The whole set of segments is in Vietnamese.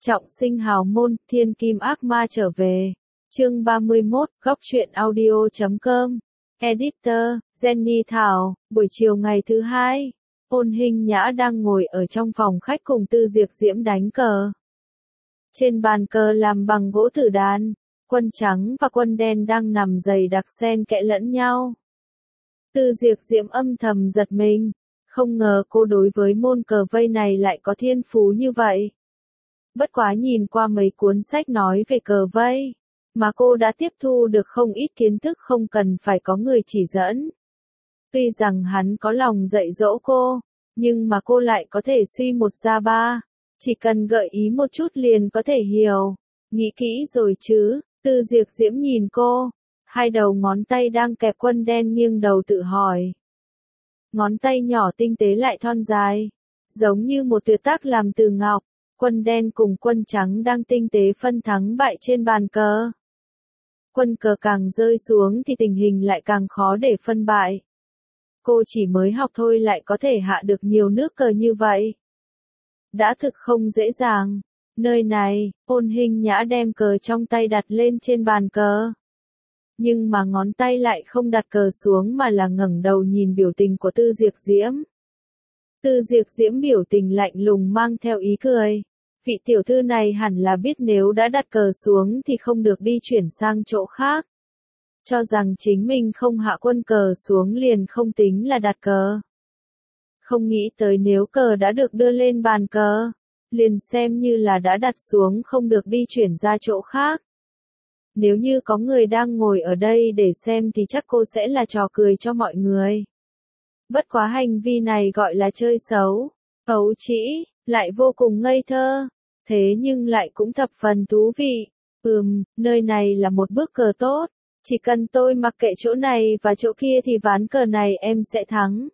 Trọng sinh hào môn, thiên kim ác ma trở về. Chương 31, góc truyện audio.com. Editor, Jenny Thảo, buổi chiều ngày thứ hai. Ôn Hinh Nhã đang ngồi ở trong phòng khách cùng Tư Diệp Diễm đánh cờ. Trên bàn cờ làm bằng gỗ tử đàn, quân trắng và quân đen đang nằm dày đặc xen kẽ lẫn nhau. Tư Diệp Diễm âm thầm giật mình, không ngờ cô đối với môn cờ vây này lại có thiên phú như vậy. Bất quá nhìn qua mấy cuốn sách nói về cờ vây, mà cô đã tiếp thu được không ít kiến thức không cần phải có người chỉ dẫn. Tuy rằng hắn có lòng dạy dỗ cô, nhưng mà cô lại có thể suy một ra ba, chỉ cần gợi ý một chút liền có thể hiểu. Nghĩ kỹ rồi chứ? Tư Diệp Diễm nhìn cô, hai đầu ngón tay đang kẹp quân đen nghiêng đầu tự hỏi. Ngón tay nhỏ tinh tế lại thon dài, giống như một tuyệt tác làm từ ngọc. Quân đen cùng quân trắng đang tinh tế phân thắng bại trên bàn cờ. Quân cờ càng rơi xuống thì tình hình lại càng khó để phân bại. Cô chỉ mới học thôi lại có thể hạ được nhiều nước cờ như vậy. Đã thực không dễ dàng. Nơi này, Ôn Hinh Nhã đem cờ trong tay đặt lên trên bàn cờ. Nhưng mà ngón tay lại không đặt cờ xuống mà là ngẩng đầu nhìn biểu tình của Tư Diệp Diễm. Tư Diệp Diễm biểu tình lạnh lùng mang theo ý cười. Vị tiểu thư này hẳn là biết nếu đã đặt cờ xuống thì không được đi chuyển sang chỗ khác. Cho rằng chính mình không hạ quân cờ xuống liền không tính là đặt cờ. Không nghĩ tới nếu cờ đã được đưa lên bàn cờ, liền xem như là đã đặt xuống không được đi chuyển ra chỗ khác. Nếu như có người đang ngồi ở đây để xem thì chắc cô sẽ là trò cười cho mọi người. Bất quá hành vi này gọi là chơi xấu, ấu trĩ, lại vô cùng ngây thơ, thế nhưng lại cũng thập phần thú vị. Nơi này là một bước cờ tốt, chỉ cần tôi mặc kệ chỗ này và chỗ kia thì ván cờ này em sẽ thắng.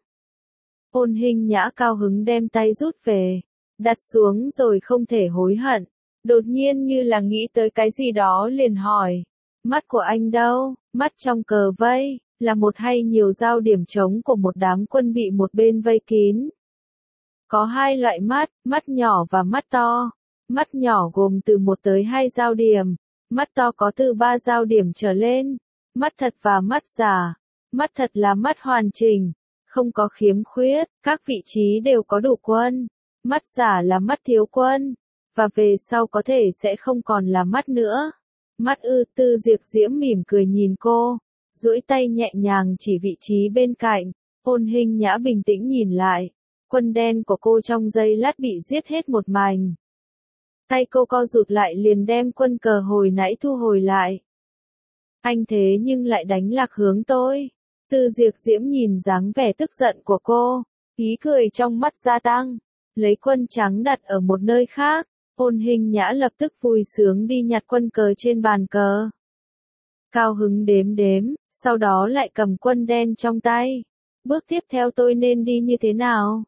Ôn Hinh Nhã cao hứng đem tay rút về, đặt xuống rồi không thể hối hận. Đột nhiên như là nghĩ tới cái gì đó liền hỏi, mắt của anh đâu? Mắt trong cờ vây, là một hay nhiều giao điểm trống của một đám quân bị một bên vây kín. Có hai loại mắt, mắt nhỏ và mắt to. Mắt nhỏ gồm từ 1 tới 2 giao điểm, mắt to có từ 3 giao điểm trở lên. Mắt thật và mắt giả. Mắt thật là mắt hoàn chỉnh, không có khiếm khuyết, các vị trí đều có đủ quân. Mắt giả là mắt thiếu quân, và về sau có thể sẽ không còn là mắt nữa. Mắt Tư Diệp Diễm mỉm cười nhìn cô, duỗi tay nhẹ nhàng chỉ vị trí bên cạnh. Ôn Hinh Nhã bình tĩnh nhìn lại, quân đen của cô trong giây lát bị giết hết một mảnh. Tay cô co rụt lại liền đem quân cờ hồi nãy thu hồi lại. Anh thế nhưng lại đánh lạc hướng tôi. Tư Diệp Diễm nhìn dáng vẻ tức giận của cô, ý cười trong mắt gia tăng, lấy quân trắng đặt ở một nơi khác. Ôn Hinh Nhã lập tức vui sướng đi nhặt quân cờ trên bàn cờ. Cao hứng đếm đếm, sau đó lại cầm quân đen trong tay. Bước tiếp theo tôi nên đi như thế nào?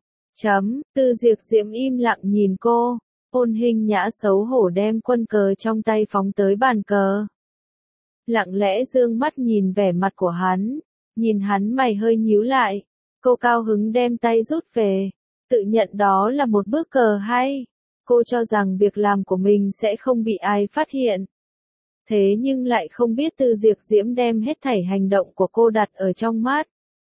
Tư Diệp Diễm im lặng nhìn cô. Ôn Hinh Nhã xấu hổ đem quân cờ trong tay phóng tới bàn cờ. Lặng lẽ dương mắt nhìn vẻ mặt của hắn, nhìn hắn mày hơi nhíu lại. Cô cao hứng đem tay rút về, tự nhận đó là một bước cờ hay. Cô cho rằng việc làm của mình sẽ không bị ai phát hiện. Thế nhưng lại không biết Tư Diệp Diễm đem hết thảy hành động của cô đặt ở trong mắt.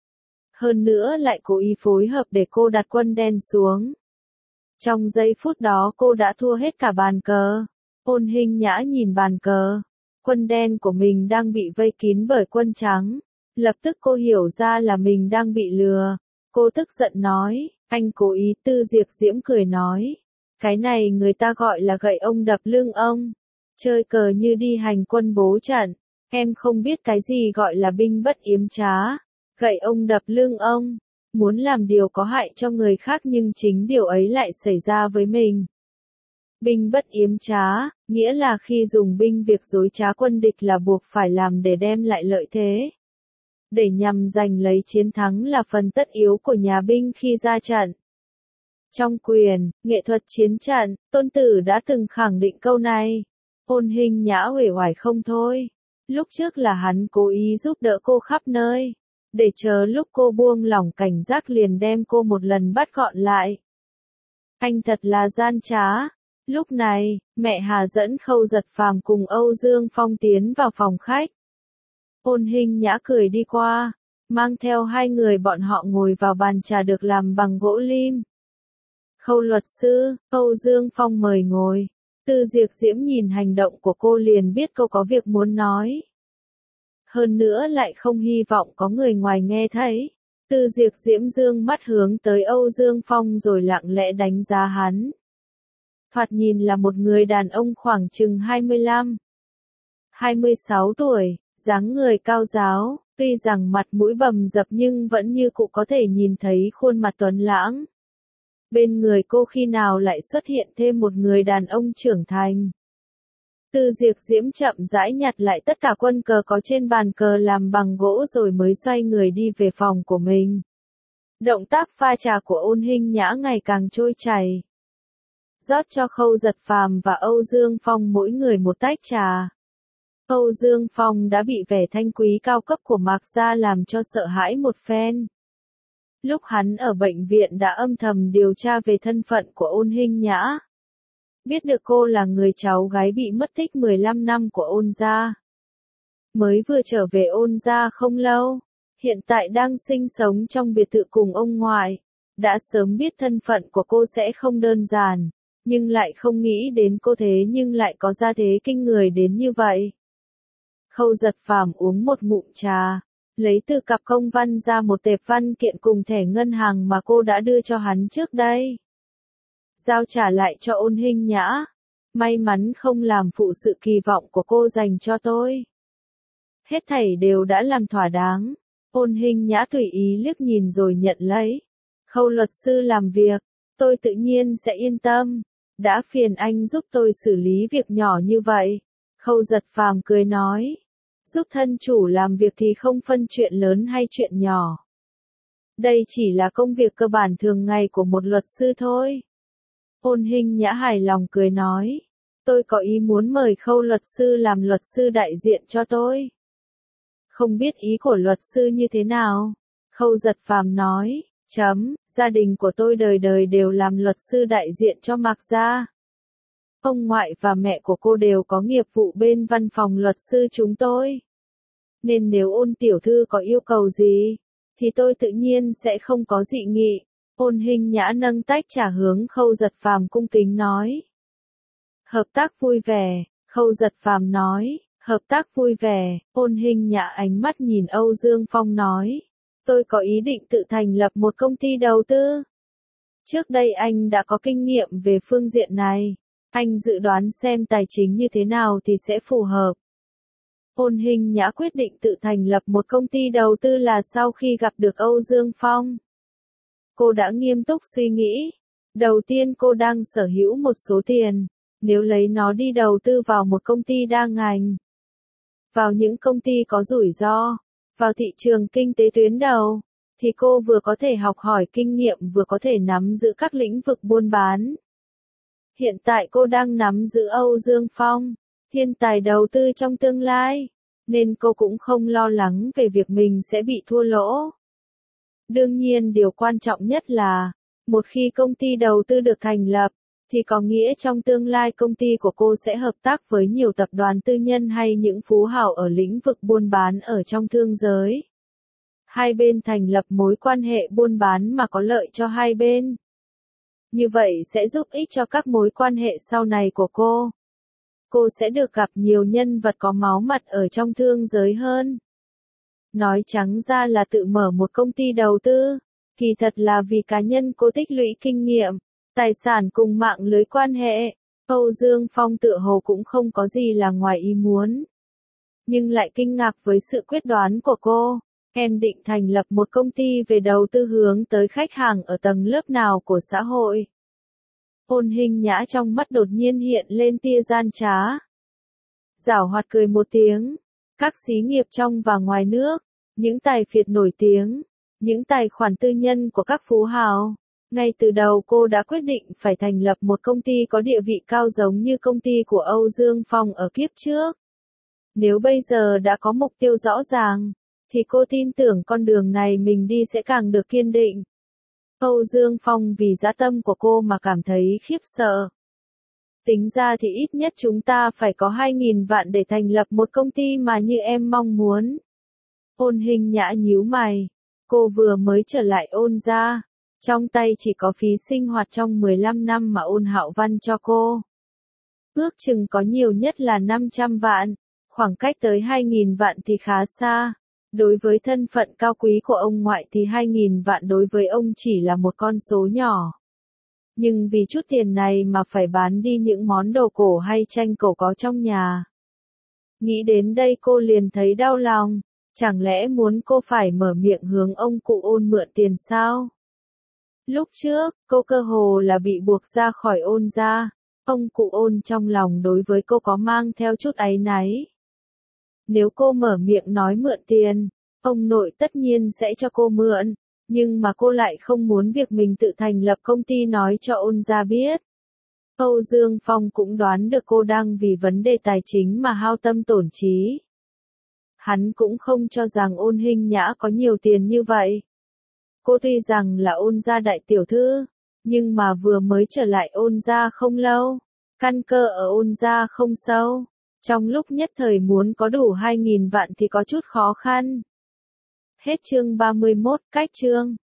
Hơn nữa lại cố ý phối hợp để cô đặt quân đen xuống. Trong giây phút đó cô đã thua hết cả bàn cờ. Ôn Hinh Nhã nhìn bàn cờ, quân đen của mình đang bị vây kín bởi quân trắng. Lập tức cô hiểu ra là mình đang bị lừa. Cô tức giận nói, anh cố ý. Tư Diệp Diễm cười nói, cái này người ta gọi là gậy ông đập lưng ông. Chơi cờ như đi hành quân bố trận. Em không biết cái gì gọi là binh bất yếm trá. Gậy ông đập lưng ông. Muốn làm điều có hại cho người khác nhưng chính điều ấy lại xảy ra với mình. Binh bất yếm trá, nghĩa là khi dùng binh việc dối trá quân địch là buộc phải làm để đem lại lợi thế. Để nhằm giành lấy chiến thắng là phần tất yếu của nhà binh khi ra trận. Trong quyền, nghệ thuật chiến trận, Tôn Tử đã từng khẳng định câu này. Ôn Hinh Nhã uể oải không thôi. Lúc trước là hắn cố ý giúp đỡ cô khắp nơi, để chờ lúc cô buông lỏng cảnh giác liền đem cô một lần bắt gọn lại. Anh thật là gian trá. Lúc này, mẹ Hà dẫn Khâu Giật Phàm cùng Âu Dương Phong tiến vào phòng khách. Ôn Hinh Nhã cười đi qua, mang theo hai người bọn họ ngồi vào bàn trà được làm bằng gỗ lim. Khâu luật sư, Âu Dương Phong mời ngồi. Tư Diệp Diễm nhìn hành động của cô liền biết cô có việc muốn nói. Hơn nữa lại không hy vọng có người ngoài nghe thấy. Tư Diệp Diễm dương mắt hướng tới Âu Dương Phong rồi lặng lẽ đánh giá hắn. Thoạt nhìn là một người đàn ông khoảng chừng 25, 26 tuổi, dáng người cao ráo, tuy rằng mặt mũi bầm dập nhưng vẫn như cụ có thể nhìn thấy khuôn mặt tuấn lãng. Bên người cô khi nào lại xuất hiện thêm một người đàn ông trưởng thành. Tư Diệp Diễm chậm rãi nhặt lại tất cả quân cờ có trên bàn cờ làm bằng gỗ rồi mới xoay người đi về phòng của mình. Động tác pha trà của Ôn Hinh Nhã ngày càng trôi chảy. Rót cho Khâu Giật Phàm và Âu Dương Phong mỗi người một tách trà. Âu Dương Phong đã bị vẻ thanh quý cao cấp của Mạc Gia làm cho sợ hãi một phen. Lúc hắn ở bệnh viện đã âm thầm điều tra về thân phận của Ôn Hinh Nhã. Biết được cô là người cháu gái bị mất tích 15 năm của Ôn gia. Mới vừa trở về Ôn gia không lâu, hiện tại đang sinh sống trong biệt thự cùng ông ngoại. Đã sớm biết thân phận của cô sẽ không đơn giản, nhưng lại không nghĩ đến cô thế nhưng lại có gia thế kinh người đến như vậy. Khâu Giật Phàm uống một ngụm trà, lấy từ cặp công văn ra một tệp văn kiện cùng thẻ ngân hàng mà cô đã đưa cho hắn trước đây. Giao trả lại cho Ôn Hinh Nhã. May mắn không làm phụ sự kỳ vọng của cô dành cho tôi. Hết thảy đều đã làm thỏa đáng. Ôn Hinh Nhã tùy ý liếc nhìn rồi nhận lấy. Khâu luật sư làm việc, tôi tự nhiên sẽ yên tâm. Đã phiền anh giúp tôi xử lý việc nhỏ như vậy. Khâu Giật Phàm cười nói. Giúp thân chủ làm việc thì không phân chuyện lớn hay chuyện nhỏ. Đây chỉ là công việc cơ bản thường ngày của một luật sư thôi. Ôn Hinh Nhã hài lòng cười nói. Tôi có ý muốn mời Khâu luật sư làm luật sư đại diện cho tôi. Không biết ý của luật sư như thế nào? Khâu Giật Phàm nói. Gia đình của tôi đời đời đều làm luật sư đại diện cho Mạc Gia. Ông ngoại và mẹ của cô đều có nghiệp vụ bên văn phòng luật sư chúng tôi. Nên nếu Ôn tiểu thư có yêu cầu gì, thì tôi tự nhiên sẽ không có dị nghị. Ôn Hinh Nhã nâng tách trà hướng Khâu Giật Phàm cung kính nói. Hợp tác vui vẻ, Khâu Giật Phàm nói. Hợp tác vui vẻ, Ôn Hinh Nhã ánh mắt nhìn Âu Dương Phong nói. Tôi có ý định tự thành lập một công ty đầu tư. Trước đây anh đã có kinh nghiệm về phương diện này. Anh dự đoán xem tài chính như thế nào thì sẽ phù hợp. Ôn Hinh Nhã quyết định tự thành lập một công ty đầu tư là sau khi gặp được Âu Dương Phong. Cô đã nghiêm túc suy nghĩ. Đầu tiên cô đang sở hữu một số tiền. Nếu lấy nó đi đầu tư vào một công ty đa ngành. Vào những công ty có rủi ro. Vào thị trường kinh tế tuyến đầu. Thì cô vừa có thể học hỏi kinh nghiệm vừa có thể nắm giữ các lĩnh vực buôn bán. Hiện tại cô đang nắm giữ Âu Dương Phong, thiên tài đầu tư trong tương lai, nên cô cũng không lo lắng về việc mình sẽ bị thua lỗ. Đương nhiên điều quan trọng nhất là, một khi công ty đầu tư được thành lập, thì có nghĩa trong tương lai công ty của cô sẽ hợp tác với nhiều tập đoàn tư nhân hay những phú hào ở lĩnh vực buôn bán ở trong thương giới. Hai bên thành lập mối quan hệ buôn bán mà có lợi cho hai bên. Như vậy sẽ giúp ích cho các mối quan hệ sau này của cô. Cô sẽ được gặp nhiều nhân vật có máu mặt ở trong thương giới hơn. Nói trắng ra là tự mở một công ty đầu tư, kỳ thật là vì cá nhân cô tích lũy kinh nghiệm, tài sản cùng mạng lưới quan hệ. Âu Dương Phong tựa hồ cũng không có gì là ngoài ý muốn. Nhưng lại kinh ngạc với sự quyết đoán của cô. Em định thành lập một công ty về đầu tư hướng tới khách hàng ở tầng lớp nào của xã hội? Ôn Hinh Nhã trong mắt đột nhiên hiện lên tia gian trá. Giảo hoạt cười một tiếng. Các xí nghiệp trong và ngoài nước, những tài phiệt nổi tiếng, những tài khoản tư nhân của các phú hào. Ngay từ đầu cô đã quyết định phải thành lập một công ty có địa vị cao giống như công ty của Âu Dương Phong ở kiếp trước. Nếu bây giờ đã có mục tiêu rõ ràng, thì cô tin tưởng con đường này mình đi sẽ càng được kiên định. Âu Dương Phong vì dã tâm của cô mà cảm thấy khiếp sợ. Tính ra thì ít nhất chúng ta phải có 2.000 vạn để thành lập một công ty mà như em mong muốn. Ôn Hình Nhã nhíu mày. Cô vừa mới trở lại Ôn gia. Trong tay chỉ có phí sinh hoạt trong 15 năm mà Ôn Hạo Văn cho cô. Ước chừng có nhiều nhất là 500 vạn. Khoảng cách tới 2.000 vạn thì khá xa. Đối với thân phận cao quý của ông ngoại thì 2.000 vạn đối với ông chỉ là một con số nhỏ. Nhưng vì chút tiền này mà phải bán đi những món đồ cổ hay tranh cổ có trong nhà. Nghĩ đến đây cô liền thấy đau lòng. Chẳng lẽ muốn cô phải mở miệng hướng ông cụ Ôn mượn tiền sao? Lúc trước, cô cơ hồ là bị buộc ra khỏi Ôn gia. Ông cụ Ôn trong lòng đối với cô có mang theo chút áy náy. Nếu cô mở miệng nói mượn tiền, ông nội tất nhiên sẽ cho cô mượn, nhưng mà cô lại không muốn việc mình tự thành lập công ty nói cho Ôn gia biết. Âu Dương Phong cũng đoán được cô đang vì vấn đề tài chính mà hao tâm tổn trí. Hắn cũng không cho rằng Ôn Hình Nhã có nhiều tiền như vậy. Cô tuy rằng là Ôn gia đại tiểu thư, nhưng mà vừa mới trở lại Ôn gia không lâu, căn cơ ở Ôn gia không sâu. Trong lúc nhất thời muốn có đủ 2.000 vạn thì có chút khó khăn. Hết chương 31, cách chương.